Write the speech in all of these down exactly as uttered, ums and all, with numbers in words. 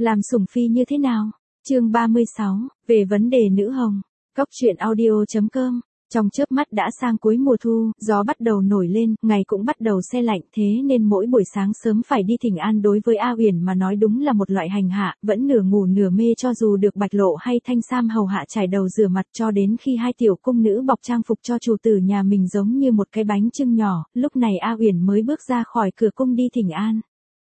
Làm sủng phi như thế nào? Chương ba mươi sáu, về vấn đề nữ hồng. Cóc truyện audio chấm com. Trong chớp mắt đã sang cuối mùa thu, gió bắt đầu nổi lên, ngày cũng bắt đầu se lạnh, thế nên mỗi buổi sáng sớm phải đi thỉnh an đối với A Uyển mà nói đúng là một loại hành hạ, vẫn nửa ngủ nửa mê cho dù được Bạch Lộ hay Thanh Sam hầu hạ trải đầu rửa mặt cho đến khi hai tiểu cung nữ bọc trang phục cho chủ tử nhà mình giống như một cái bánh chưng nhỏ, lúc này A Uyển mới bước ra khỏi cửa cung đi thỉnh an.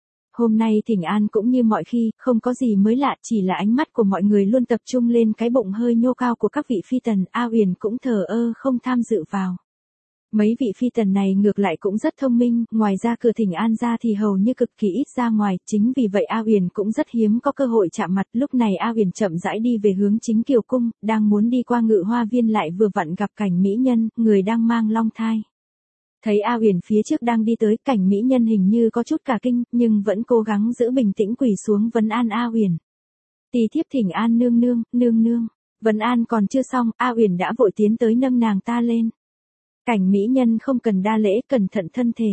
Hôm nay thỉnh an cũng như mọi khi, không có gì mới lạ, chỉ là ánh mắt của mọi người luôn tập trung lên cái bụng hơi nhô cao của các vị phi tần, A Uyển cũng thờ ơ không tham dự vào. Mấy vị phi tần này ngược lại cũng rất thông minh, ngoài ra cửa thỉnh an ra thì hầu như cực kỳ ít ra ngoài, chính vì vậy A Uyển cũng rất hiếm có cơ hội chạm mặt. Lúc này A Uyển chậm rãi đi về hướng chính kiều cung, đang muốn đi qua ngự hoa viên lại vừa vặn gặp Cảnh mỹ nhân, người đang mang long thai. Thấy A Uyển phía trước đang đi tới, Cảnh mỹ nhân hình như có chút cả kinh, nhưng vẫn cố gắng giữ bình tĩnh quỳ xuống vấn an A Uyển. Tỳ thiếp thỉnh an nương nương, nương nương. Vấn an còn chưa xong, A Uyển đã vội tiến tới nâng nàng ta lên. Cảnh mỹ nhân không cần đa lễ, cẩn thận thân thể.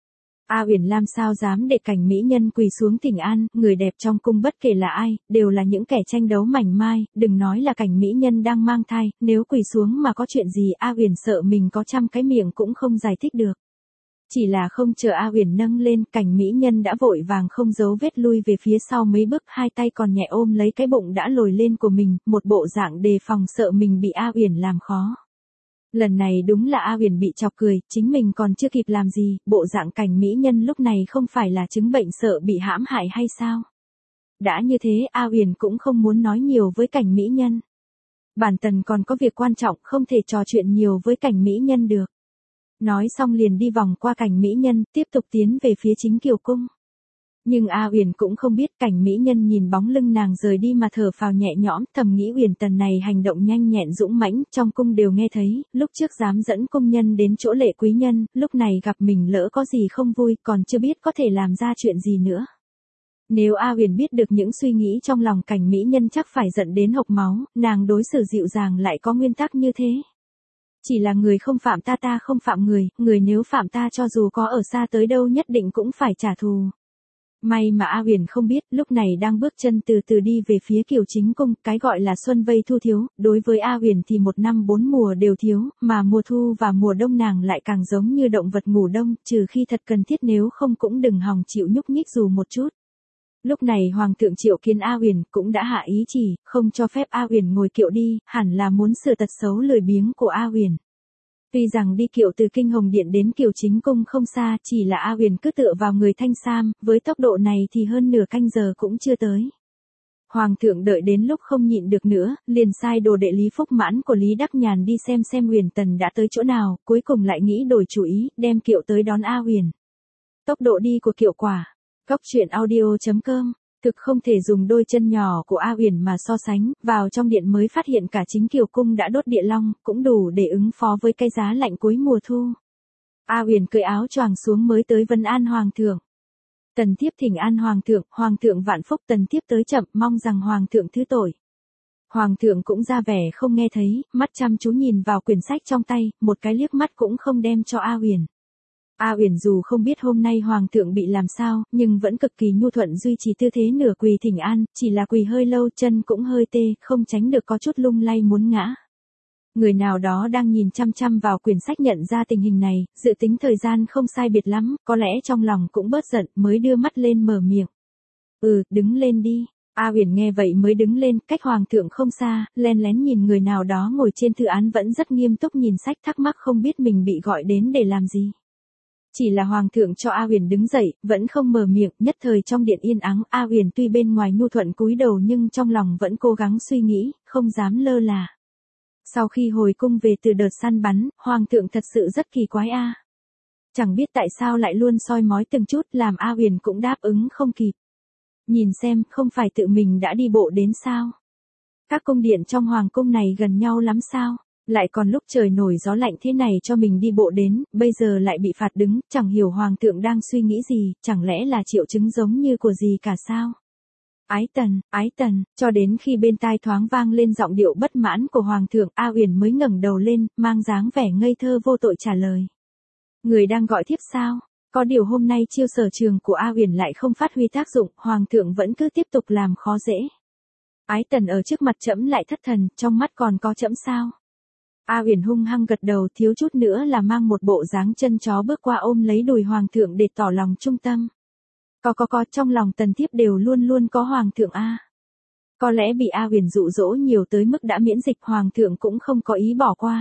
A Uyển làm sao dám để Cảnh mỹ nhân quỳ xuống thỉnh an, người đẹp trong cung bất kể là ai, đều là những kẻ tranh đấu mảnh mai, đừng nói là Cảnh mỹ nhân đang mang thai, nếu quỳ xuống mà có chuyện gì A Uyển sợ mình có trăm cái miệng cũng không giải thích được. Chỉ là không chờ A Uyển nâng lên, Cảnh mỹ nhân đã vội vàng không giấu vết lui về phía sau mấy bước, hai tay còn nhẹ ôm lấy cái bụng đã lồi lên của mình, một bộ dạng đề phòng sợ mình bị A Uyển làm khó. Lần này đúng là A Uyển bị chọc cười, chính mình còn chưa kịp làm gì, bộ dạng Cảnh mỹ nhân lúc này không phải là chứng bệnh sợ bị hãm hại hay sao? Đã như thế, A Uyển cũng không muốn nói nhiều với Cảnh mỹ nhân. Bản tần còn có việc quan trọng, không thể trò chuyện nhiều với Cảnh mỹ nhân được. Nói xong liền đi vòng qua Cảnh mỹ nhân, tiếp tục tiến về phía chính kiều cung. Nhưng A Uyển cũng không biết, Cảnh mỹ nhân nhìn bóng lưng nàng rời đi mà thở phào nhẹ nhõm, thầm nghĩ Uyển tần này hành động nhanh nhẹn dũng mãnh, trong cung đều nghe thấy, lúc trước dám dẫn cung nhân đến chỗ lệ quý nhân, lúc này gặp mình lỡ có gì không vui, còn chưa biết có thể làm ra chuyện gì nữa. Nếu A Uyển biết được những suy nghĩ trong lòng Cảnh mỹ nhân chắc phải giận đến hộc máu, nàng đối xử dịu dàng lại có nguyên tắc như thế. Chỉ là người không phạm ta ta không phạm người, người nếu phạm ta cho dù có ở xa tới đâu nhất định cũng phải trả thù. May mà A Uyển không biết, lúc này đang bước chân từ từ đi về phía kiều chính cung, cái gọi là xuân vây thu thiếu, đối với A Uyển thì một năm bốn mùa đều thiếu, mà mùa thu và mùa đông nàng lại càng giống như động vật ngủ đông, trừ khi thật cần thiết nếu không cũng đừng hòng chịu nhúc nhích dù một chút. Lúc này Hoàng thượng triệu kiến A Uyển cũng đã hạ ý chỉ, không cho phép A Uyển ngồi kiệu đi, hẳn là muốn sửa tật xấu lười biếng của A Uyển. Tuy rằng đi kiệu từ Kinh Hồng Điện đến kiều chính cung không xa, chỉ là A Uyển cứ tựa vào người Thanh Sam, với tốc độ này thì hơn nửa canh giờ cũng chưa tới. Hoàng thượng đợi đến lúc không nhịn được nữa, liền sai đồ đệ Lý Phúc Mãn của Lý Đắc Nhàn đi xem xem Uyển tần đã tới chỗ nào, cuối cùng lại nghĩ đổi chủ ý, đem kiệu tới đón A Uyển. Tốc độ đi của kiệu quả. Cóc truyện audio chấm com. Thực không thể dùng đôi chân nhỏ của A Uyển mà so sánh, vào trong điện mới phát hiện cả chính kiều cung đã đốt địa long, cũng đủ để ứng phó với cái giá lạnh cuối mùa thu. A Uyển cởi áo choàng xuống mới tới vấn an hoàng thượng. Tần thiếp thỉnh an hoàng thượng, hoàng thượng vạn phúc, tần thiếp tới chậm, mong rằng hoàng thượng thứ tội. Hoàng thượng cũng ra vẻ không nghe thấy, mắt chăm chú nhìn vào quyển sách trong tay, một cái liếc mắt cũng không đem cho A Uyển. A Uyển dù không biết hôm nay hoàng thượng bị làm sao, nhưng vẫn cực kỳ nhu thuận duy trì tư thế nửa quỳ thỉnh an, chỉ là quỳ hơi lâu chân cũng hơi tê, không tránh được có chút lung lay muốn ngã. Người nào đó đang nhìn chăm chăm vào quyển sách nhận ra tình hình này, dự tính thời gian không sai biệt lắm, có lẽ trong lòng cũng bớt giận, mới đưa mắt lên mở miệng. Ừ, đứng lên đi. A Uyển nghe vậy mới đứng lên, cách hoàng thượng không xa, len lén nhìn người nào đó ngồi trên thư án vẫn rất nghiêm túc nhìn sách, thắc mắc không biết mình bị gọi đến để làm gì. Chỉ là hoàng thượng cho A Uyển đứng dậy, vẫn không mở miệng, nhất thời trong điện yên ắng, A Uyển tuy bên ngoài nhu thuận cúi đầu nhưng trong lòng vẫn cố gắng suy nghĩ, không dám lơ là. Sau khi hồi cung về từ đợt săn bắn, hoàng thượng thật sự rất kỳ quái a. Chẳng biết tại sao lại luôn soi mói từng chút, làm A Uyển cũng đáp ứng không kịp. Nhìn xem, không phải tự mình đã đi bộ đến sao? Các cung điện trong hoàng cung này gần nhau lắm sao? Lại còn lúc trời nổi gió lạnh thế này cho mình đi bộ đến, bây giờ lại bị phạt đứng, chẳng hiểu hoàng thượng đang suy nghĩ gì, chẳng lẽ là triệu chứng giống như của gì cả sao? Ái tần, ái tần, cho đến khi bên tai thoáng vang lên giọng điệu bất mãn của hoàng thượng, A Uyển mới ngẩng đầu lên, mang dáng vẻ ngây thơ vô tội trả lời. Người đang gọi thiếp sao? Có điều hôm nay chiêu sở trường của A Uyển lại không phát huy tác dụng, hoàng thượng vẫn cứ tiếp tục làm khó dễ. Ái Tần ở trước mặt trẫm lại thất thần, trong mắt còn có trẫm sao? A Uyển hung hăng gật đầu, thiếu chút nữa là mang một bộ dáng chân chó bước qua ôm lấy đùi hoàng thượng để tỏ lòng trung tâm. Có có có, trong lòng Tần thiếp đều luôn luôn có hoàng thượng a. Có lẽ bị A Uyển dụ dỗ nhiều tới mức đã miễn dịch, hoàng thượng cũng không có ý bỏ qua.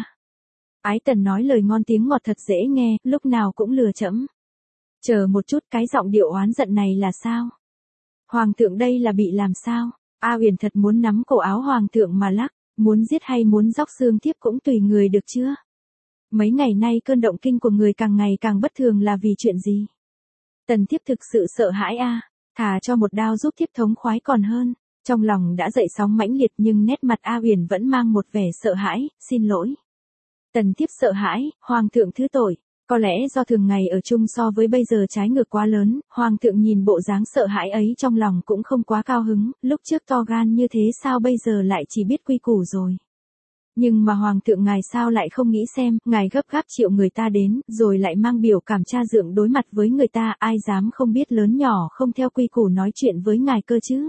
Ái Tần nói lời ngon tiếng ngọt thật dễ nghe, lúc nào cũng lừa trẫm. Chờ một chút, cái giọng điệu oán giận này là sao? Hoàng thượng đây là bị làm sao? A Uyển thật muốn nắm cổ áo hoàng thượng mà lắc, muốn giết hay muốn róc xương thiếp cũng tùy người được chưa? Mấy ngày nay cơn động kinh của người càng ngày càng bất thường là vì chuyện gì? Tần thiếp thực sự sợ hãi a, thà cho một đao giúp thiếp thống khoái còn hơn. Trong lòng đã dậy sóng mãnh liệt nhưng nét mặt A Uyển vẫn mang một vẻ sợ hãi, xin lỗi. Tần thiếp sợ hãi, hoàng thượng thứ tội. Có lẽ do thường ngày ở chung so với bây giờ trái ngược quá lớn, hoàng thượng nhìn bộ dáng sợ hãi ấy trong lòng cũng không quá cao hứng, lúc trước to gan như thế sao bây giờ lại chỉ biết quy củ rồi. Nhưng mà hoàng thượng ngài sao lại không nghĩ xem, ngài gấp gáp triệu người ta đến, rồi lại mang biểu cảm cha dượng đối mặt với người ta, ai dám không biết lớn nhỏ không theo quy củ nói chuyện với ngài cơ chứ.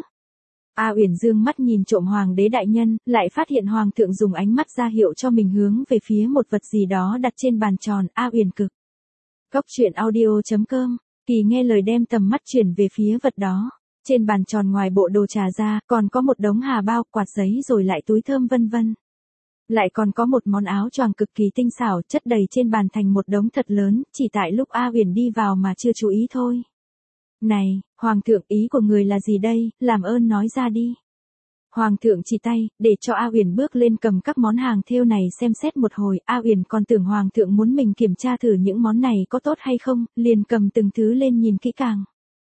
A Uyển dương mắt nhìn trộm hoàng đế đại nhân, lại phát hiện hoàng thượng dùng ánh mắt ra hiệu cho mình hướng về phía một vật gì đó đặt trên bàn tròn. A Uyển cực. Cốc truyện audio chấm com, Kỳ nghe lời đem tầm mắt chuyển về phía vật đó. Trên bàn tròn ngoài bộ đồ trà ra, còn có một đống hà bao, quạt giấy rồi lại túi thơm vân vân. Lại còn có một món áo choàng cực kỳ tinh xảo chất đầy trên bàn thành một đống thật lớn, chỉ tại lúc A Uyển đi vào mà chưa chú ý thôi. Này, hoàng thượng, ý của người là gì đây, làm ơn nói ra đi. Hoàng thượng chỉ tay, để cho A Uyển bước lên cầm các món hàng thêu này xem xét một hồi. A Uyển còn tưởng hoàng thượng muốn mình kiểm tra thử những món này có tốt hay không, liền cầm từng thứ lên nhìn kỹ càng.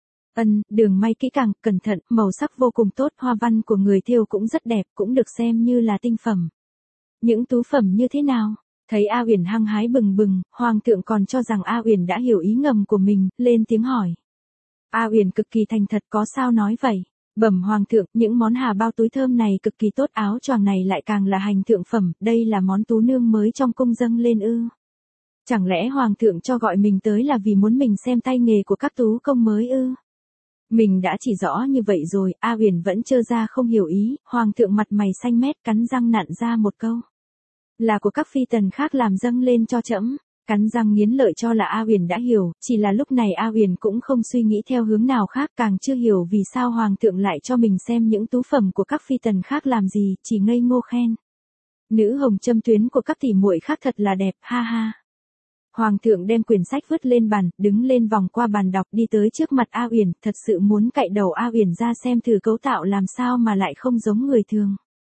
Ân, đường may kỹ càng, cẩn thận, màu sắc vô cùng tốt, hoa văn của người thêu cũng rất đẹp, cũng được xem như là tinh phẩm. Những tú phẩm như thế nào? Thấy A Uyển hăng hái bừng bừng, hoàng thượng còn cho rằng A Uyển đã hiểu ý ngầm của mình, lên tiếng hỏi. A Uyển cực kỳ thành thật, có sao nói vậy? Bẩm hoàng thượng, những món hà bao túi thơm này cực kỳ tốt, áo choàng này lại càng là hành thượng phẩm, đây là món tú nương mới trong cung dâng lên ư? Chẳng lẽ hoàng thượng cho gọi mình tới là vì muốn mình xem tay nghề của các tú công mới ư? Mình đã chỉ rõ như vậy rồi, A Uyển vẫn trơ ra không hiểu ý, hoàng thượng mặt mày xanh mét cắn răng nặn ra một câu. Là của các phi tần khác làm dâng lên cho trẫm. Cắn răng nghiến lợi cho là A Uyển đã hiểu, chỉ là lúc này A Uyển cũng không suy nghĩ theo hướng nào khác, càng chưa hiểu vì sao hoàng thượng lại cho mình xem những tú phẩm của các phi tần khác làm gì, chỉ ngây ngô khen. Nữ hồng châm tuyến của các tỷ muội khác thật là đẹp, ha ha. Hoàng thượng đem quyển sách vứt lên bàn, đứng lên vòng qua bàn đọc đi tới trước mặt A Uyển, thật sự muốn cạy đầu A Uyển ra xem thử cấu tạo làm sao mà lại không giống người thường.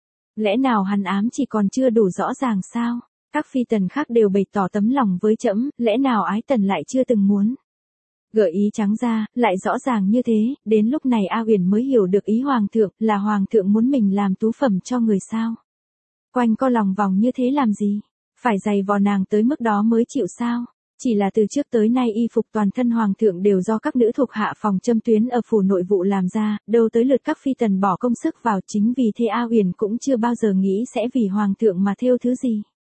Lẽ nào hắn ám chỉ còn chưa đủ rõ ràng sao? Các phi tần khác đều bày tỏ tấm lòng với trẫm, lẽ nào Ái Tần lại chưa từng muốn? Gợi ý trắng ra, lại rõ ràng như thế, đến lúc này A Uyển mới hiểu được ý hoàng thượng, là hoàng thượng muốn mình làm tú phẩm cho người sao? Quanh co lòng vòng như thế làm gì? Phải giày vò nàng tới mức đó mới chịu sao? Chỉ là từ trước tới nay y phục toàn thân hoàng thượng đều do các nữ thuộc hạ phòng châm tuyến ở phủ nội vụ làm ra, đâu tới lượt các phi tần bỏ công sức vào, chính vì thế A Uyển cũng chưa bao giờ nghĩ sẽ vì hoàng thượng mà thêu thứ gì.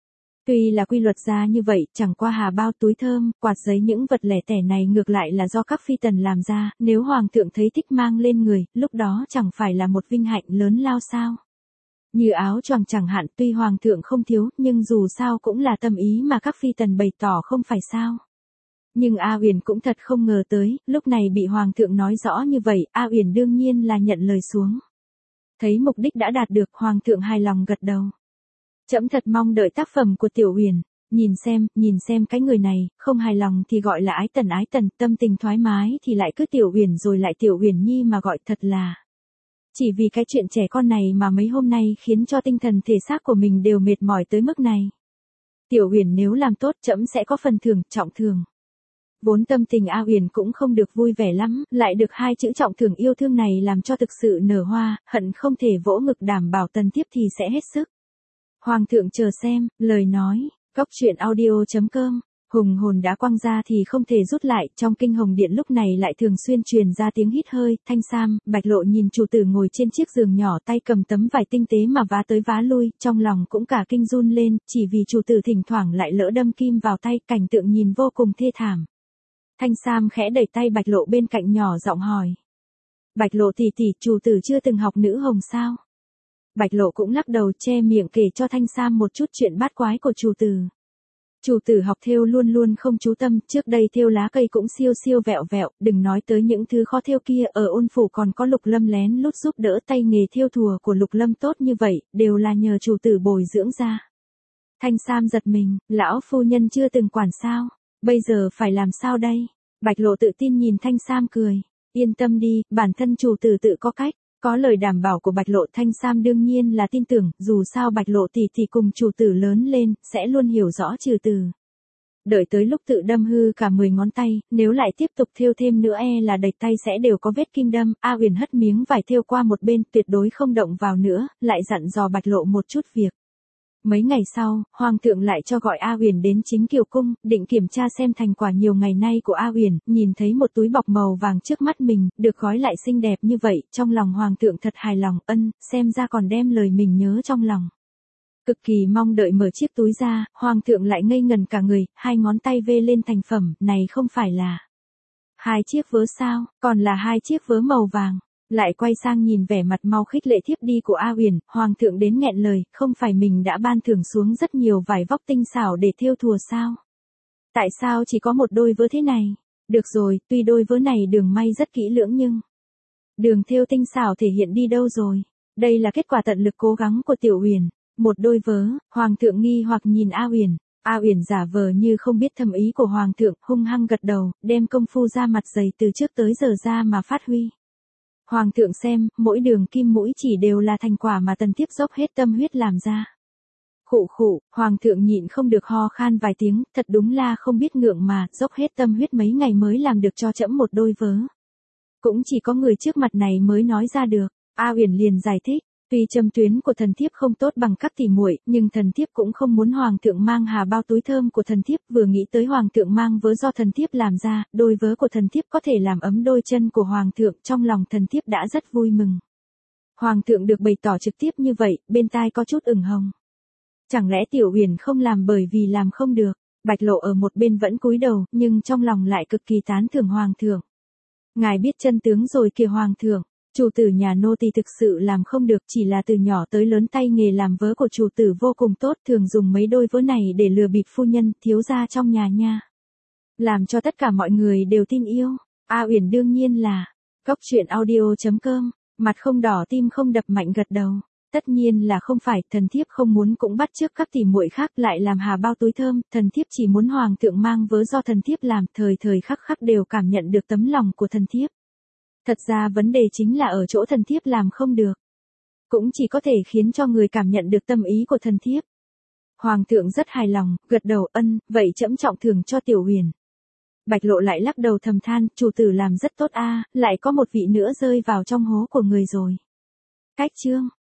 Tuy là quy luật ra như vậy, chẳng qua hà bao túi thơm, quạt giấy những vật lẻ tẻ này ngược lại là do các phi tần làm ra, nếu hoàng thượng thấy thích mang lên người, lúc đó chẳng phải là một vinh hạnh lớn lao sao. Như áo choàng chẳng hạn, tuy hoàng thượng không thiếu, nhưng dù sao cũng là tâm ý mà các phi tần bày tỏ không phải sao. Nhưng A Uyển cũng thật không ngờ tới, lúc này bị hoàng thượng nói rõ như vậy, A Uyển đương nhiên là nhận lời xuống. Thấy mục đích đã đạt được, hoàng thượng hài lòng gật đầu. Trẫm thật mong đợi tác phẩm của Tiểu Uyển, nhìn xem, nhìn xem cái người này, không hài lòng thì gọi là Ái Tần Ái Tần, tâm tình thoải mái thì lại cứ Tiểu Uyển rồi lại Tiểu Uyển Nhi mà gọi, thật là. Chỉ vì cái chuyện trẻ con này mà mấy hôm nay khiến cho tinh thần thể xác của mình đều mệt mỏi tới mức này. Tiểu Uyển nếu làm tốt trẫm sẽ có phần thưởng, trọng thưởng. Vốn tâm tình A Uyển cũng không được vui vẻ lắm, lại được hai chữ trọng thưởng yêu thương này làm cho thực sự nở hoa, hận không thể vỗ ngực đảm bảo tần tiếp thì sẽ hết sức. Hoàng thượng chờ xem, lời nói, cốc truyện audio chấm com, hùng hồn đã quăng ra thì không thể rút lại, trong kinh hồng điện lúc này lại thường xuyên truyền ra tiếng hít hơi, Thanh Sam, Bạch Lộ nhìn chủ tử ngồi trên chiếc giường nhỏ tay cầm tấm vải tinh tế mà vá tới vá lui, trong lòng cũng cả kinh run lên, chỉ vì chủ tử thỉnh thoảng lại lỡ đâm kim vào tay, cảnh tượng nhìn vô cùng thê thảm. Thanh Sam khẽ đẩy tay Bạch Lộ bên cạnh nhỏ giọng hỏi. Bạch Lộ tỷ tỷ, chủ tử chưa từng học nữ hồng sao? Bạch Lộ cũng lắc đầu che miệng kể cho Thanh Sam một chút chuyện bát quái của chủ tử. Chủ tử học thêu luôn luôn không chú tâm, trước đây thêu lá cây cũng siêu siêu vẹo vẹo, đừng nói tới những thứ khó thêu kia, ở ôn phủ còn có Lục Lâm lén lút giúp đỡ, tay nghề thêu thùa của Lục Lâm tốt như vậy, đều là nhờ chủ tử bồi dưỡng ra. Thanh Sam giật mình, lão phu nhân chưa từng quản sao, bây giờ phải làm sao đây? Bạch Lộ tự tin nhìn Thanh Sam cười, yên tâm đi, bản thân chủ tử tự có cách. Có lời đảm bảo của Bạch Lộ, Thanh Sam đương nhiên là tin tưởng, dù sao Bạch Lộ tỷ tỷ cùng chủ tử lớn lên, sẽ luôn hiểu rõ trừ từ. Đợi tới lúc tự đâm hư cả mười ngón tay, nếu lại tiếp tục thêu thêm nữa e là đầy tay sẽ đều có vết kim đâm. A Uyển hất miếng vải thêu qua một bên, tuyệt đối không động vào nữa, lại dặn dò Bạch Lộ một chút việc. Mấy ngày sau, Hoàng thượng lại cho gọi A Uyển đến chính kiều cung, định kiểm tra xem thành quả nhiều ngày nay của A Uyển, nhìn thấy một túi bọc màu vàng trước mắt mình, được gói lại xinh đẹp như vậy, trong lòng Hoàng thượng thật hài lòng, ân, xem ra còn đem lời mình nhớ trong lòng. Cực kỳ mong đợi mở chiếc túi ra, Hoàng thượng lại ngây ngần cả người, hai ngón tay vê lên thành phẩm, này không phải là hai chiếc vớ sao, còn là hai chiếc vớ màu vàng. Lại quay sang nhìn vẻ mặt mau khích lệ thiếp đi của A Uyển, Hoàng thượng đến nghẹn lời, không phải mình đã ban thưởng xuống rất nhiều vải vóc tinh xảo để thêu thùa sao? Tại sao chỉ có một đôi vớ thế này? Được rồi, tuy đôi vớ này đường may rất kỹ lưỡng nhưng đường thêu tinh xảo thể hiện đi đâu rồi? Đây là kết quả tận lực cố gắng của Tiểu Uyển. Một đôi vớ, Hoàng thượng nghi hoặc nhìn A Uyển. A Uyển giả vờ như không biết thâm ý của Hoàng thượng, hung hăng gật đầu, đem công phu ra mặt dày từ trước tới giờ ra mà phát huy. Hoàng thượng xem, mỗi đường kim mũi chỉ đều là thành quả mà tần thiếp dốc hết tâm huyết làm ra. Khụ khụ, Hoàng thượng nhịn không được ho khan vài tiếng, thật đúng là không biết ngượng mà, dốc hết tâm huyết mấy ngày mới làm được cho trẫm một đôi vớ. Cũng chỉ có người trước mặt này mới nói ra được. A Uyển liền giải thích, tuy châm tuyến của thần thiếp không tốt bằng các tỷ muội, nhưng thần thiếp cũng không muốn Hoàng thượng mang hà bao túi thơm của thần thiếp, vừa nghĩ tới Hoàng thượng mang vớ do thần thiếp làm ra, đôi vớ của thần thiếp có thể làm ấm đôi chân của Hoàng thượng, trong lòng thần thiếp đã rất vui mừng. Hoàng thượng được bày tỏ trực tiếp như vậy, bên tai có chút ửng hồng. Chẳng lẽ Tiểu Uyển không làm bởi vì làm không được? Bạch Lộ ở một bên vẫn cúi đầu, nhưng trong lòng lại cực kỳ tán thưởng Hoàng thượng. Ngài biết chân tướng rồi kìa Hoàng thượng. Chủ tử nhà nô tỳ thực sự làm không được, chỉ là từ nhỏ tới lớn tay nghề làm vớ của chủ tử vô cùng tốt, thường dùng mấy đôi vớ này để lừa bịp phu nhân, thiếu gia trong nhà nha. Làm cho tất cả mọi người đều tin yêu. A Uyển đương nhiên là Góc truyện audio chấm com, mặt không đỏ tim không đập mạnh gật đầu. Tất nhiên là không phải, thần thiếp không muốn cũng bắt chước các tỷ muội khác lại làm hà bao túi thơm, thần thiếp chỉ muốn Hoàng thượng mang vớ do thần thiếp làm, thời thời khắc khắc đều cảm nhận được tấm lòng của thần thiếp. Thật ra vấn đề chính là ở chỗ thần thiếp làm không được. Cũng chỉ có thể khiến cho người cảm nhận được tâm ý của thần thiếp. Hoàng thượng rất hài lòng, gật đầu, ân, vậy trẫm trọng thưởng cho Tiểu Uyển. Bạch Lộ lại lắc đầu thầm than, chủ tử làm rất tốt a, lại có một vị nữa rơi vào trong hố của người rồi. Cách chương